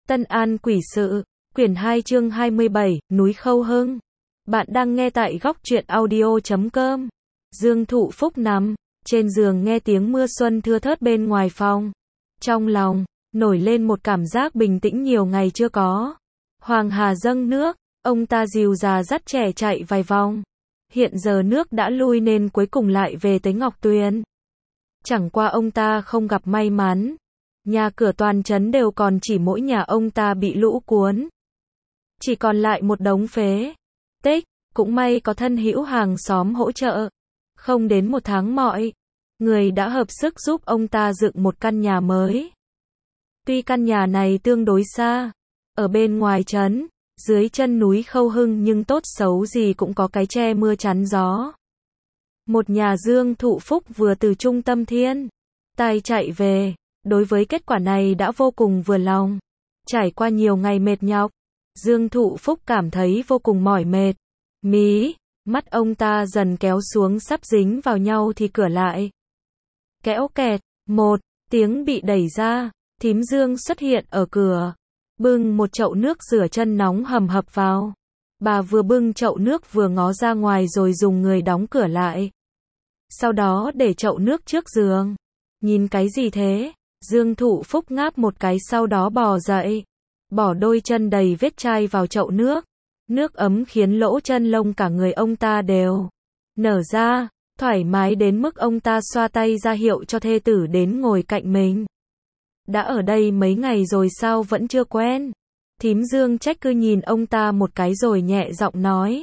Tân An Quỷ Sự, quyển 2 chương 27, núi Khâu Hưng. Bạn đang nghe tại góc truyện audio.com. Dương Thụ Phúc nằm trên giường nghe tiếng mưa xuân thưa thớt bên ngoài phòng. Trong lòng nổi lên một cảm giác bình tĩnh nhiều ngày chưa có. Hoàng hà dâng nước, ông ta dìu dà dắt trẻ chạy vài vòng. Hiện giờ nước đã lui nên cuối cùng lại về tới Ngọc Tuyền. Chẳng qua ông ta không gặp may mắn. Nhà cửa toàn trấn đều còn chỉ mỗi nhà ông ta bị lũ cuốn. Chỉ còn lại một đống phế tích, cũng may có thân hữu hàng xóm hỗ trợ. Không đến một tháng mọi người đã hợp sức giúp ông ta dựng một căn nhà mới. Tuy căn nhà này tương đối xa, ở bên ngoài trấn, dưới chân núi Khâu Hưng nhưng tốt xấu gì cũng có cái che mưa chắn gió. Một nhà Dương Thụ Phúc vừa từ trung tâm thiên tai chạy về, đối với kết quả này đã vô cùng vừa lòng. Trải qua nhiều ngày mệt nhọc, Dương Thụ Phúc cảm thấy vô cùng mỏi mệt. Mí mắt ông ta dần kéo xuống sắp dính vào nhau thì cửa lại kéo kẹt, một tiếng bị đẩy ra, thím Dương xuất hiện ở cửa, bưng một chậu nước rửa chân nóng hầm hập vào. Bà vừa bưng chậu nước vừa ngó ra ngoài rồi dùng người đóng cửa lại. Sau đó để chậu nước trước giường. Nhìn cái gì thế? Dương Thụ Phúc ngáp một cái sau đó bò dậy, bỏ đôi chân đầy vết chai vào chậu nước. Nước ấm khiến lỗ chân lông cả người ông ta đều nở ra, thoải mái đến mức ông ta xoa tay ra hiệu cho thê tử đến ngồi cạnh mình. Đã ở đây mấy ngày rồi sao vẫn chưa quen? Thím Dương trách cứ nhìn ông ta một cái rồi nhẹ giọng nói.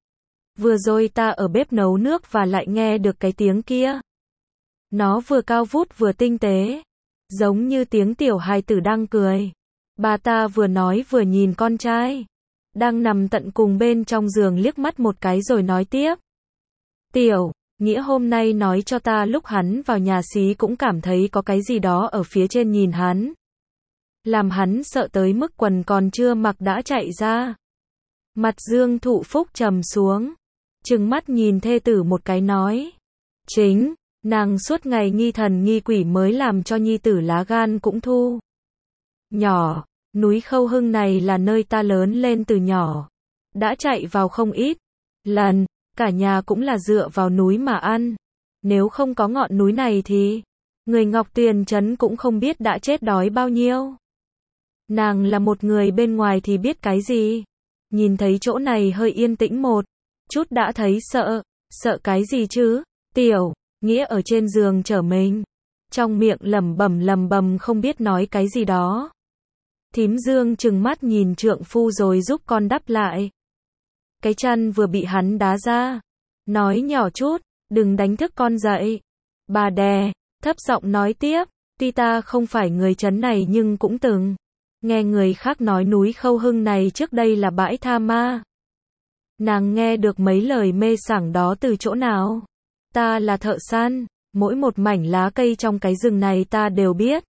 Vừa rồi ta ở bếp nấu nước và lại nghe được cái tiếng kia. Nó vừa cao vút vừa tinh tế, giống như tiếng tiểu hài tử đang cười. Bà ta vừa nói vừa nhìn con trai đang nằm tận cùng bên trong giường liếc mắt một cái rồi nói tiếp. Tiểu Nghĩa hôm nay nói cho ta lúc hắn vào nhà xí cũng cảm thấy có cái gì đó ở phía trên nhìn hắn. Làm hắn sợ tới mức quần còn chưa mặc đã chạy ra. Mặt Dương Thụ Phúc trầm xuống, trừng mắt nhìn thê tử một cái nói. Chính nàng suốt ngày nghi thần nghi quỷ mới làm cho nhi tử lá gan cũng thu nhỏ. Núi Khâu Hưng này là nơi ta lớn lên từ nhỏ, đã chạy vào không ít lần, cả nhà cũng là dựa vào núi mà ăn. Nếu không có ngọn núi này thì người Ngọc Tuyền trấn cũng không biết đã chết đói bao nhiêu. Nàng là một người bên ngoài thì biết cái gì. Nhìn thấy chỗ này hơi yên tĩnh một chút đã thấy sợ. Sợ cái gì chứ? Tiểu Nghĩa ở trên giường trở mình, trong miệng lẩm bẩm không biết nói cái gì đó. Thím Dương trừng mắt nhìn trượng phu rồi giúp con đắp lại cái chăn vừa bị hắn đá ra, nói nhỏ chút, đừng đánh thức con dậy. Bà đè thấp giọng nói tiếp, tuy ta không phải người trấn này nhưng cũng từng nghe người khác nói núi Khâu Hưng này trước đây là bãi tha ma. Nàng nghe được mấy lời mê sảng đó từ chỗ nào? Ta là thợ săn, mỗi một mảnh lá cây trong cái rừng này ta đều biết.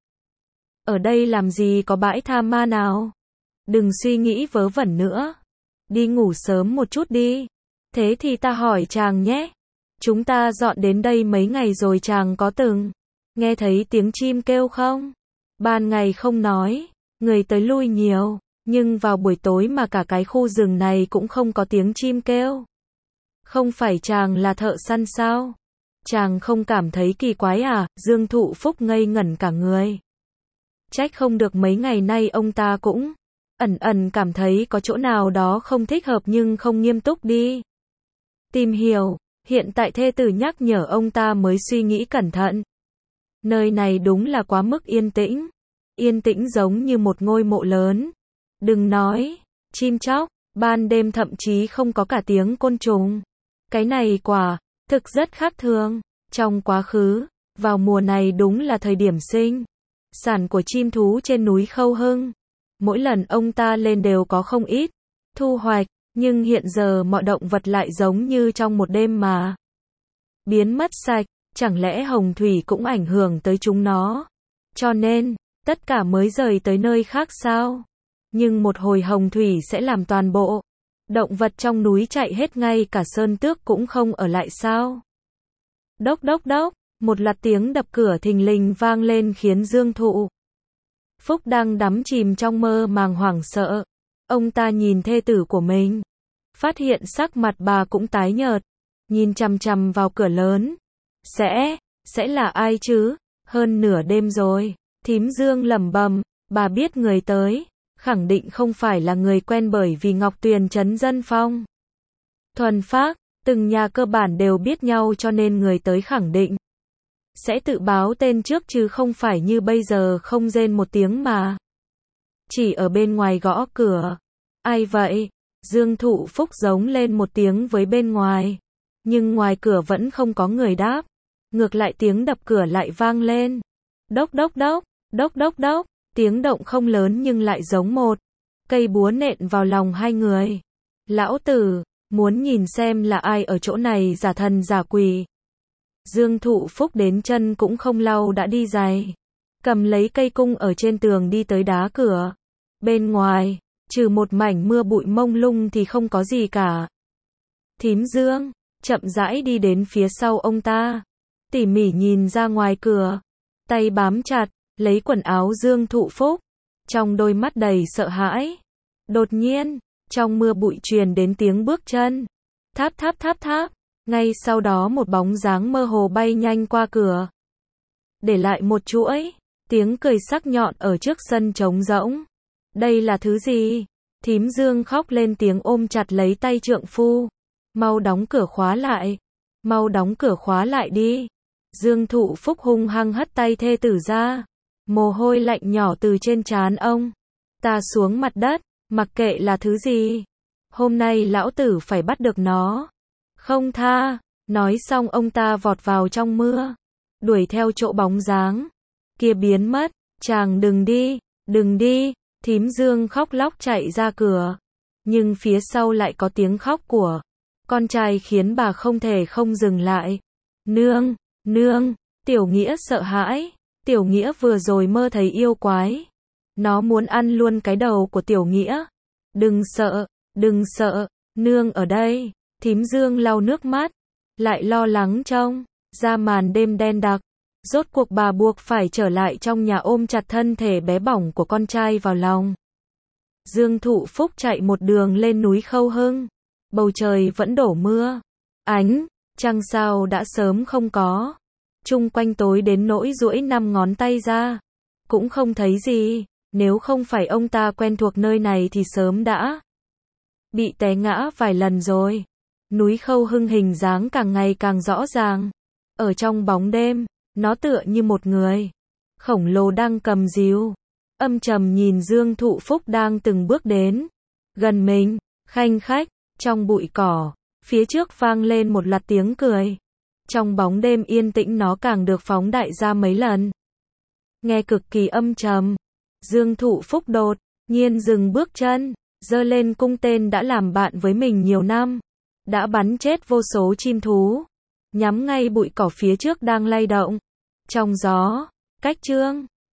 Ở đây làm gì có bãi tha ma nào? Đừng suy nghĩ vớ vẩn nữa. Đi ngủ sớm một chút đi. Thế thì ta hỏi chàng nhé. Chúng ta dọn đến đây mấy ngày rồi chàng có từng nghe thấy tiếng chim kêu không? Ban ngày không nói, người tới lui nhiều, nhưng vào buổi tối mà cả cái khu rừng này cũng không có tiếng chim kêu. Không phải chàng là thợ săn sao? Chàng không cảm thấy kỳ quái à? Dương Thụ Phúc ngây ngẩn cả người. Trách không được mấy ngày nay ông ta cũng ẩn cảm thấy có chỗ nào đó không thích hợp nhưng không nghiêm túc đi tìm hiểu. Hiện tại thê tử nhắc nhở ông ta mới suy nghĩ cẩn thận. Nơi này đúng là quá mức yên tĩnh. Yên tĩnh giống như một ngôi mộ lớn. Đừng nói chim chóc, ban đêm thậm chí không có cả tiếng côn trùng. Cái này quả thực rất khác thường. Trong quá khứ, vào mùa này đúng là thời điểm sinh sản của chim thú trên núi Khâu Hưng. Mỗi lần ông ta lên đều có không ít thu hoạch, nhưng hiện giờ mọi động vật lại giống như trong một đêm mà biến mất sạch. Chẳng lẽ hồng thủy cũng ảnh hưởng tới chúng nó? Cho nên, tất cả mới rời tới nơi khác sao? Nhưng một hồi hồng thủy sẽ làm toàn bộ động vật trong núi chạy hết, ngay cả sơn tước cũng không ở lại sao? Đốc đốc đốc, một loạt tiếng đập cửa thình lình vang lên khiến Dương Thụ Phúc đang đắm chìm trong mơ màng hoảng sợ. Ông ta nhìn thê tử của mình, phát hiện sắc mặt bà cũng tái nhợt, nhìn chằm chằm vào cửa lớn. Sẽ là ai chứ? Hơn nửa đêm rồi. Thím Dương lẩm bẩm, bà biết người tới, khẳng định không phải là người quen bởi vì Ngọc Tuyền trấn dân phong thuần phác, từng nhà cơ bản đều biết nhau cho nên người tới khẳng định sẽ tự báo tên trước chứ không phải như bây giờ không rên một tiếng mà chỉ ở bên ngoài gõ cửa. Ai vậy? Dương Thụ Phúc giống lên một tiếng với bên ngoài, nhưng ngoài cửa vẫn không có người đáp. Ngược lại tiếng đập cửa lại vang lên. Đốc đốc đốc, đốc đốc đốc, tiếng động không lớn nhưng lại giống một cây búa nện vào lòng hai người. Lão tử, muốn nhìn xem là ai ở chỗ này giả thần giả quỷ. Dương Thụ Phúc đến chân cũng không lau đã đi giày, cầm lấy cây cung ở trên tường đi tới đá cửa. Bên ngoài, trừ một mảnh mưa bụi mông lung thì không có gì cả. Thím Dương chậm rãi đi đến phía sau ông ta, tỉ mỉ nhìn ra ngoài cửa, tay bám chặt lấy quần áo Dương Thụ Phúc, trong đôi mắt đầy sợ hãi. Đột nhiên, trong mưa bụi truyền đến tiếng bước chân. Tháp tháp tháp tháp. Ngay sau đó một bóng dáng mơ hồ bay nhanh qua cửa, để lại một chuỗi tiếng cười sắc nhọn ở trước sân trống rỗng. Đây là thứ gì? Thím Dương khóc lên tiếng ôm chặt lấy tay trượng phu. Mau đóng cửa khóa lại. Mau đóng cửa khóa lại đi. Dương Thụ Phúc hung hăng hất tay thê tử ra. Mồ hôi lạnh nhỏ từ trên trán ông ta xuống mặt đất. Mặc kệ là thứ gì, hôm nay lão tử phải bắt được nó, không tha. Nói xong ông ta vọt vào trong mưa, đuổi theo chỗ bóng dáng kia biến mất. Chàng đừng đi, đừng đi. Thím Dương khóc lóc chạy ra cửa, nhưng phía sau lại có tiếng khóc của con trai khiến bà không thể không dừng lại. Nương, nương. Tiểu Nghĩa sợ hãi. Tiểu Nghĩa vừa rồi mơ thấy yêu quái, nó muốn ăn luôn cái đầu của Tiểu Nghĩa. Đừng sợ, đừng sợ, nương ở đây. Thím Dương lau nước mắt, lại lo lắng trông ra màn đêm đen đặc. Rốt cuộc bà buộc phải trở lại trong nhà ôm chặt thân thể bé bỏng của con trai vào lòng. Dương Thụ Phúc chạy một đường lên núi Khâu Hưng. Bầu trời vẫn đổ mưa. Ánh trăng sao đã sớm không có. Chung quanh tối đến nỗi duỗi 5 ngón tay ra cũng không thấy gì. Nếu không phải ông ta quen thuộc nơi này thì sớm đã bị té ngã vài lần rồi. Núi Khâu Hưng hình dáng càng ngày càng rõ ràng. Ở trong bóng đêm, nó tựa như một người khổng lồ đang cầm rìu, âm trầm nhìn Dương Thụ Phúc đang từng bước đến gần mình. Khanh khách, trong bụi cỏ, phía trước vang lên một loạt tiếng cười. Trong bóng đêm yên tĩnh nó càng được phóng đại ra mấy lần, nghe cực kỳ âm trầm. Dương Thụ Phúc đột nhiên dừng bước chân, giơ lên cung tên đã làm bạn với mình nhiều năm, đã bắn chết vô số chim thú, nhắm ngay bụi cỏ phía trước đang lay động trong gió. Cách chương